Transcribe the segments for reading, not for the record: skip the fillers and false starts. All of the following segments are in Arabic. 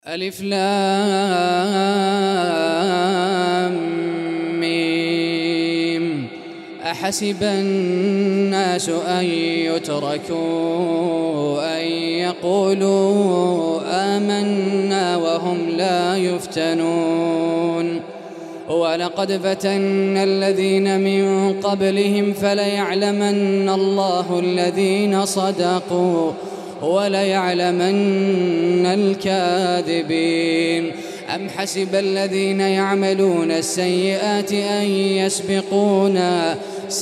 ألف لام ميم. أحسب الناس أن يتركوا أن يقولوا آمنا وهم لا يفتنون. ولقد فتنا الذين من قبلهم فليعلمن الله الذين صدقوا وليعلمن الكاذبين. أم حسب الذين يعملون السيئات أن يسبقونا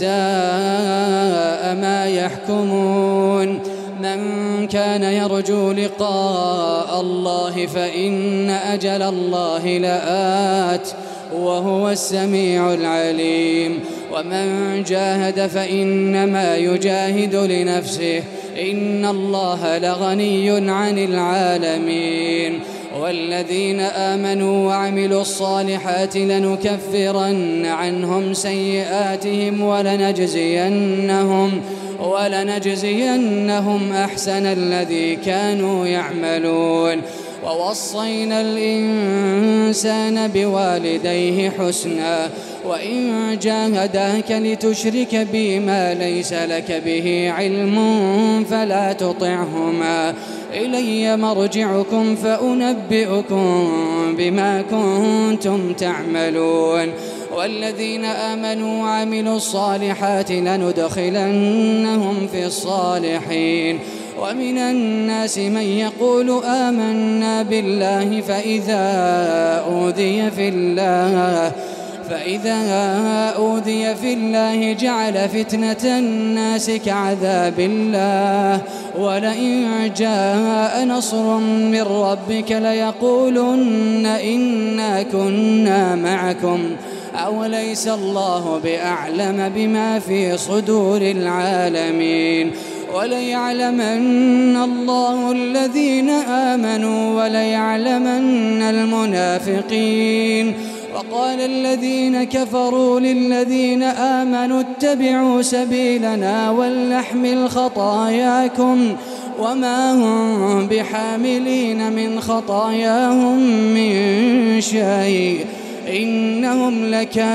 ساء ما يحكمون. من كان يرجو لقاء الله فإن أجل الله لآت وهو السميع العليم. ومن جاهد فإنما يجاهد لنفسه إن الله لغني عن العالمين. والذين آمنوا وعملوا الصالحات لنكفرن عنهم سيئاتهم ولنجزينهم أحسن الذي كانوا يعملون. ووصينا الإنسان بوالديه حسنا وإن جاهداك لتشرك بي ما ليس لك به علم فلا تطعهما إلي مرجعكم فأنبئكم بما كنتم تعملون. والذين آمنوا وعملوا الصالحات لندخلنهم في الصالحين. ومن الناس من يقول آمنا بالله فإذا أوذي في الله جعل فتنة الناس كعذاب الله. ولئن جاء نصر من ربك ليقولن إنا كنا معكم أوليس الله بأعلم بما في صدور العالمين. وليعلمن الله الذين آمنوا وليعلمن المنافقين. وقال الذين كفروا للذين آمنوا اتبعوا سبيلنا ولنحمل خطاياكم وما هم بحاملين من خطاياهم من شيء إنهم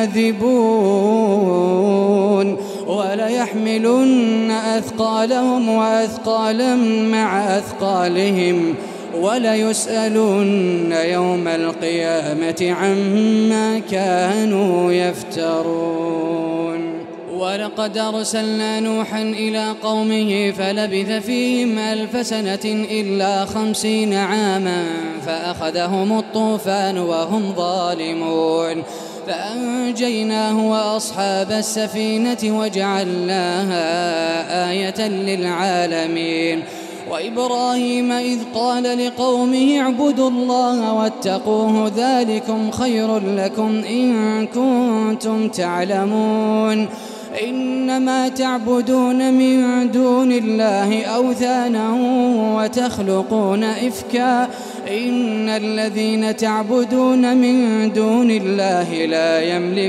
لكاذبون. وليحملن أثقالهم وأثقالا مع أثقالهم وليسألن يوم القيامة عما كانوا يفترون. ولقد أرسلنا نوحا إلى قومه فلبث فيهم 1000 سنة إلا 50 عاما فأخذهم الطوفان وهم ظالمون. فأنجيناه وأصحاب السفينة وجعلناها آية للعالمين. وإبراهيم إذ قال لقومه اعبدوا الله واتقوه ذلكم خير لكم إن كنتم تعلمون. إنما تعبدون من دون الله أوثانا وتخلقون إفكا إن الذين تعبدون من دون الله لا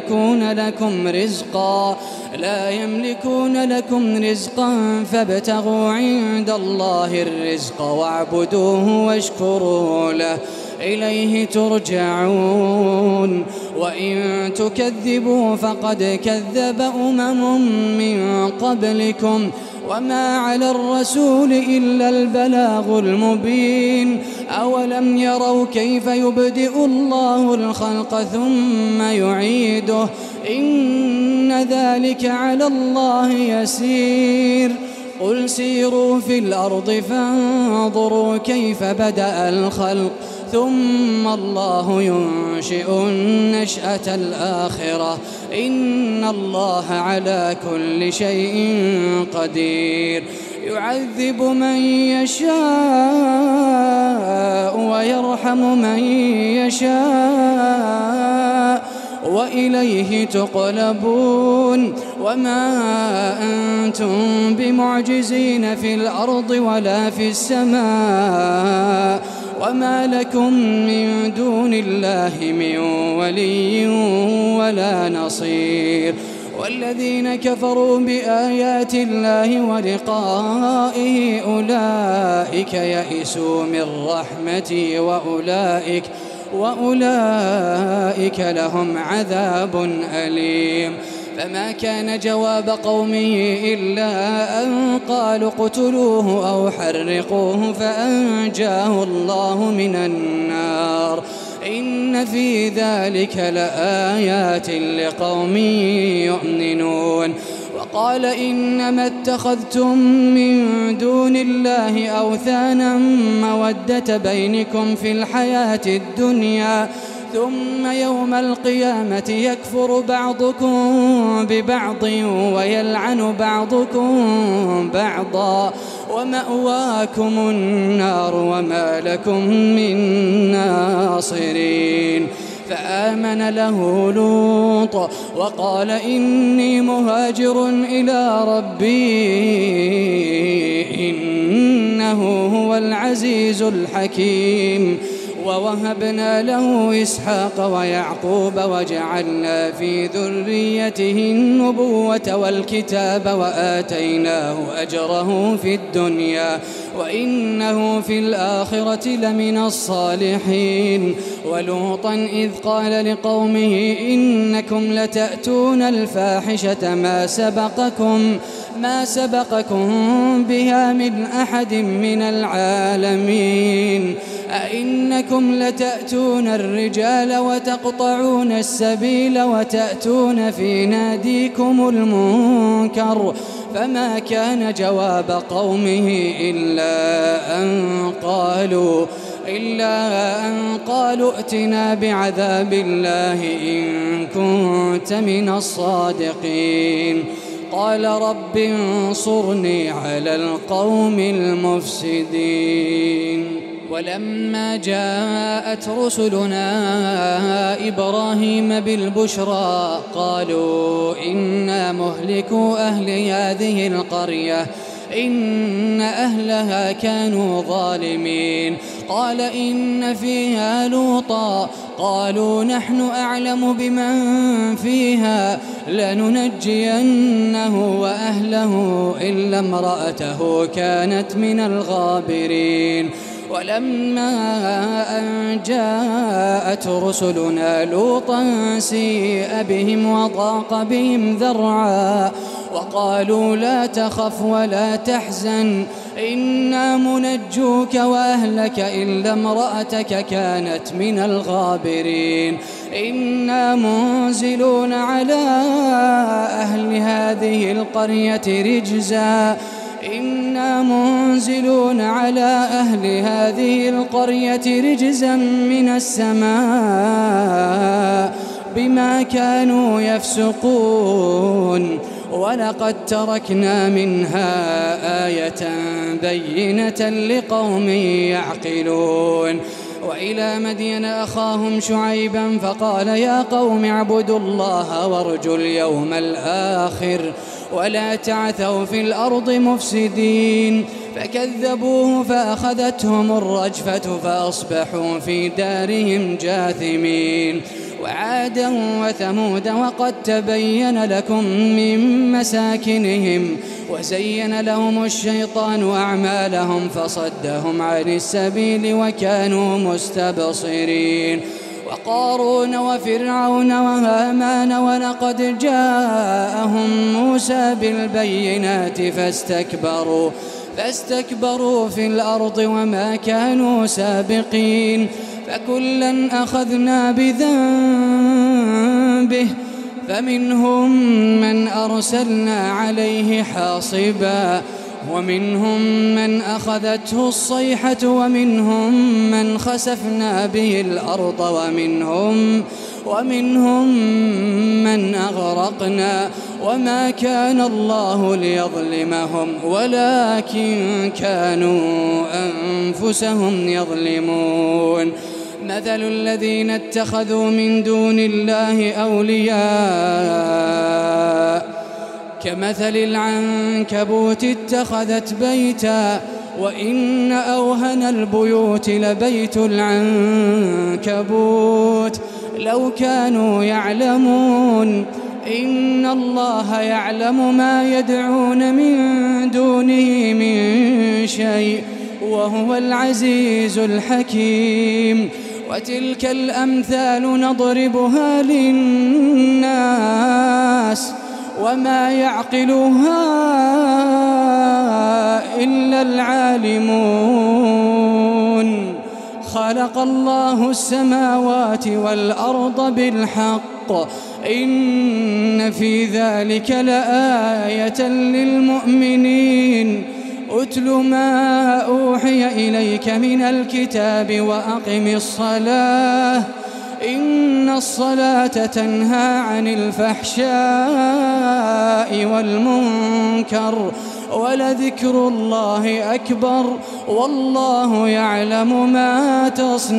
يملكون لكم رزقا فابتغوا عند الله الرزق واعبدوه واشكروا له إليه ترجعون. وإن تكذبوا فقد كذب من قبلكم وما على الرسول إلا البلاغ المبين. أولم يروا كيف يبدئ الله الخلق ثم يعيده إن ذلك على الله يسير. قل سيروا في الأرض فانظروا كيف بدأ الخلق ثم الله ينشئ النشأة الآخرة إن الله على كل شيء قدير. يعذب من يشاء ويرحم من يشاء وإليه تقلبون. وما أنتم بمعجزين في الأرض ولا في السماء وما لكم من دون الله من ولي ولا نصير. والذين كفروا بآيات الله ولقائه أولئك يئسوا من رحمتي وأولئك لهم عذاب أليم. فما كان جواب قومه إلا أن قالوا اقتلوه أو حرقوه فأنجاه الله من النار. إن في ذلك لآيات لقوم يؤمنون. وقال إنما اتخذتم من دون الله أوثانا مودة بينكم في الحياة الدنيا ثم يوم القيامة يكفر بعضكم ببعض ويلعن بعضكم بعضا ومأواكم النار وما لكم من ناصرين. فآمن له لوط وقال إني مهاجر إلى ربي إنه هو العزيز الحكيم. ووهبنا له إسحاق ويعقوب وجعلنا في ذريته النبوة والكتاب وآتيناه أجره في الدنيا وإنه في الآخرة لمن الصالحين. ولوطا إذ قال لقومه إنكم لتأتون الفاحشة ما سبقكم بها من أحد من العالمين. أئنكم لتأتون الرجال وتقطعون السبيل وتأتون في ناديكم المنكر. فما كان جواب قومه إلا أن قالوا ائتنا بعذاب الله إن كنت من الصادقين. قال رب انصرني على القوم المفسدين. ولما جاءت رسلنا إبراهيم بالبشرى قالوا إنا مهلكو أهل هذه القرية إن أهلها كانوا ظالمين. قال إن فيها لوطا قالوا نحن أعلم بمن فيها لننجينه وأهله إلا امرأته كانت من الغابرين. ولما أن جاءت رسلنا لوطا سيء بهم وضاق بهم ذرعا وقالوا لا تخف ولا تحزن إنا منجوك وأهلك إلا امرأتك كانت من الغابرين. إنا منزلون على أهل هذه القرية رجزا من السماء بما كانوا يفسقون. ولقد تركنا منها آية بينة لقوم يعقلون. وإلى مدين أخاهم شعيبا فقال يا قوم اعبدوا الله وارجوا اليوم الآخر ولا تعثوا في الأرض مفسدين. فكذبوه فأخذتهم الرجفة فأصبحوا في دارهم جاثمين. وعادا وثمود وقد تبين لكم من مساكنهم وزين لهم الشيطان أعمالهم فصدهم عن السبيل وكانوا مستبصرين. وقارون وفرعون وهامان ولقد جاءهم موسى بالبينات فاستكبروا في الأرض وما كانوا سابقين. فكلا أخذنا بذنبه فمنهم من أرسلنا عليه حاصبا ومنهم من أخذته الصيحة ومنهم من خسفنا به الأرض ومنهم من أغرقنا وما كان الله ليظلمهم ولكن كانوا أنفسهم يظلمون. مثل الذين اتخذوا من دون الله أولياء كمثل العنكبوت اتخذت بيتا وإن أوهن البيوت لبيت العنكبوت لو كانوا يعلمون. إن الله يعلم ما يدعون من دونه من شيء وهو العزيز الحكيم. وتلك الأمثال نضربها للناس وما يعقلها إلا العالمون. خلق الله السماوات والأرض بالحق إن في ذلك لآية للمؤمنين. أتل ما أوحي إليك من الكتاب وأقم الصلاة إن الصلاة تنهى عن الفحشاء والمنكر ولذكر الله أكبر والله يعلم ما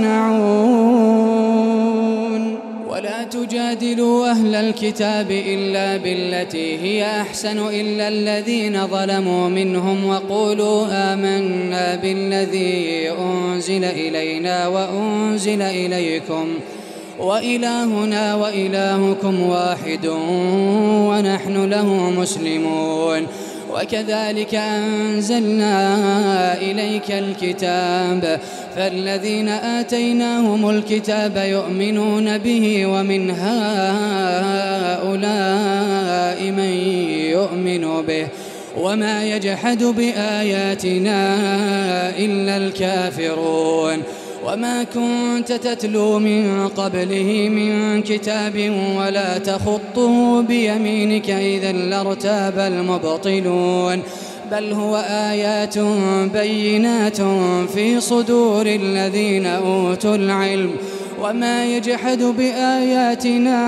تصنعون. ولا تجادلوا أهل الكتاب إلا بالتي هي أحسن إلا الذين ظلموا منهم وقولوا آمنا بالذي أنزل إلينا وأنزل إليكم وإلهنا وإلهكم واحد ونحن له مسلمون. وكذلك أنزلنا إليك الكتاب فالذين آتيناهم الكتاب يؤمنون به ومن هؤلاء من يؤمن به وما يجحد بآياتنا إلا الكافرون. وما كنت تتلو من قبله من كتاب ولا تخطه بيمينك إذا لارتاب المبطلون بل هو آيات بينات في صدور الذين أوتوا العلم وما يجحد بآياتنا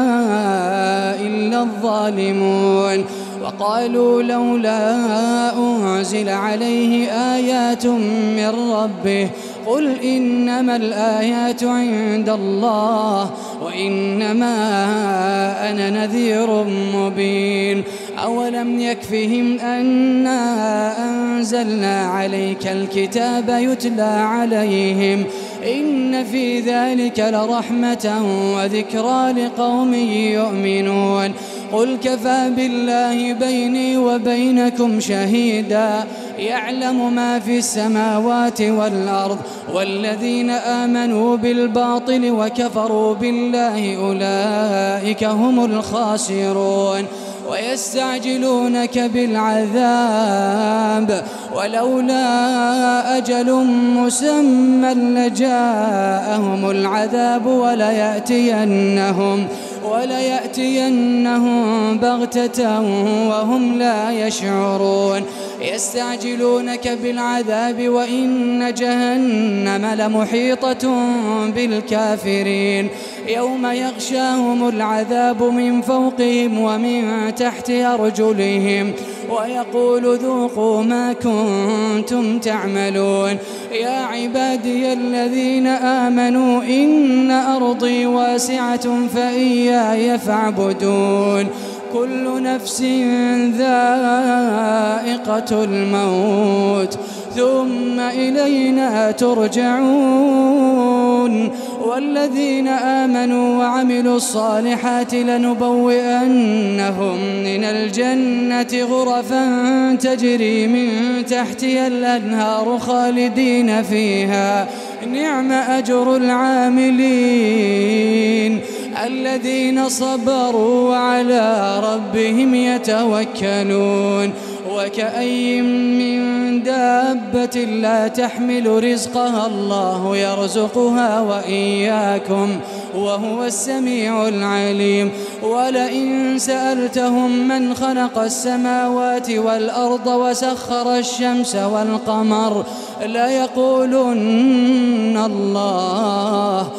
إلا الظالمون. وقالوا لولا أنزل عليه آيات من ربه قل إنما الآيات عند الله وإنما أنا نذير مبين. أولم يكفهم أنا أنزلنا عليك الكتاب يتلى عليهم إن في ذلك لرحمة وذكرى لقوم يؤمنون. قل كفى بالله بيني وبينكم شهيدا يعلم ما في السماوات والأرض والذين آمنوا بالباطل وكفروا بالله أولئك هم الخاسرون. ويستعجلونك بالعذاب ولولا أجل مسمى لجاءهم العذاب وليأتينهم بغتة وهم لا يشعرون. يستعجلونك بالعذاب وإن جهنم لمحيطة بالكافرين يوم يغشاهم العذاب من فوقهم ومن تحت أرجلهم ويقول ذوقوا ما كنتم تعملون. يا عبادي الذين آمنوا إن أرضي واسعة فإياي فاعبدون. كل نفس ذائقة الموت ثم إلينا ترجعون. والذين آمنوا وعملوا الصالحات لنبوئنهم من الجنة غرفا تجري من تحتها الأنهار خالدين فيها نعم أجر العاملين الذين صبروا وعلى ربهم يتوكلون. وكأي من دابة لا تحمل رزقها الله يرزقها وإياكم وهو السميع العليم. ولئن سألتهم من خلق السماوات والأرض وسخر الشمس والقمر ليقولن الله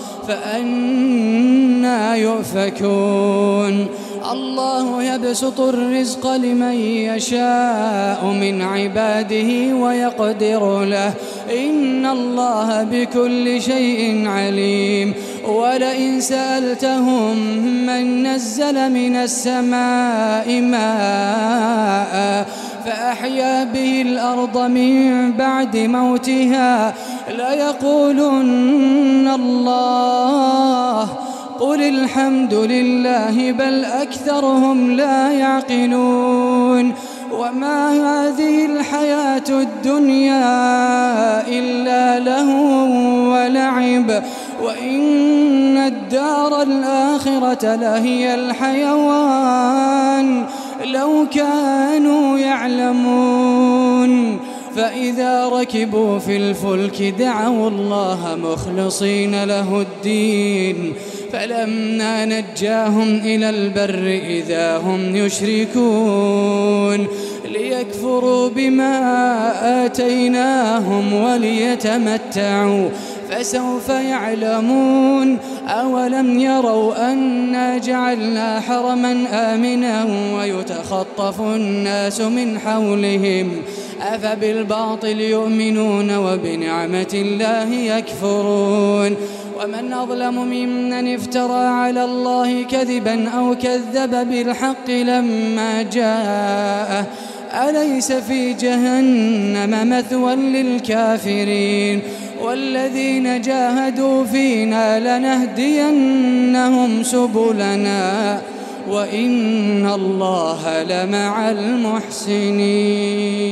فأنى يؤفكون. الله يبسط الرزق لمن يشاء من عباده ويقدر له إن الله بكل شيء عليم. ولئن سألتهم من نزل من السماء ماء فأحيا به الأرض من بعد موتها ليقولن الله قل الحمد لله بل أكثرهم لا يعقلون وما هذه الحياة الدنيا إلا لهو ولعب وإن الدار الآخرة لهي الحيوان لو كانوا يعلمون فإذا ركبوا في الفلك دعوا الله مخلصين له الدين فلما نجاهم إلى البر إذا هم يشركون ليكفروا بما آتيناهم وليتمتعوا فسوف يعلمون أولم يروا أنا جعلنا حرما آمنا ويتخطف الناس من حولهم أفبالباطل يؤمنون وبنعمة الله يكفرون ومن أظلم ممن افترى على الله كذبا أو كذب بالحق لما جاءه أليس في جهنم مثوى للكافرين والذين جاهدوا فينا لنهدينهم سبلنا وإن الله لمع المحسنين.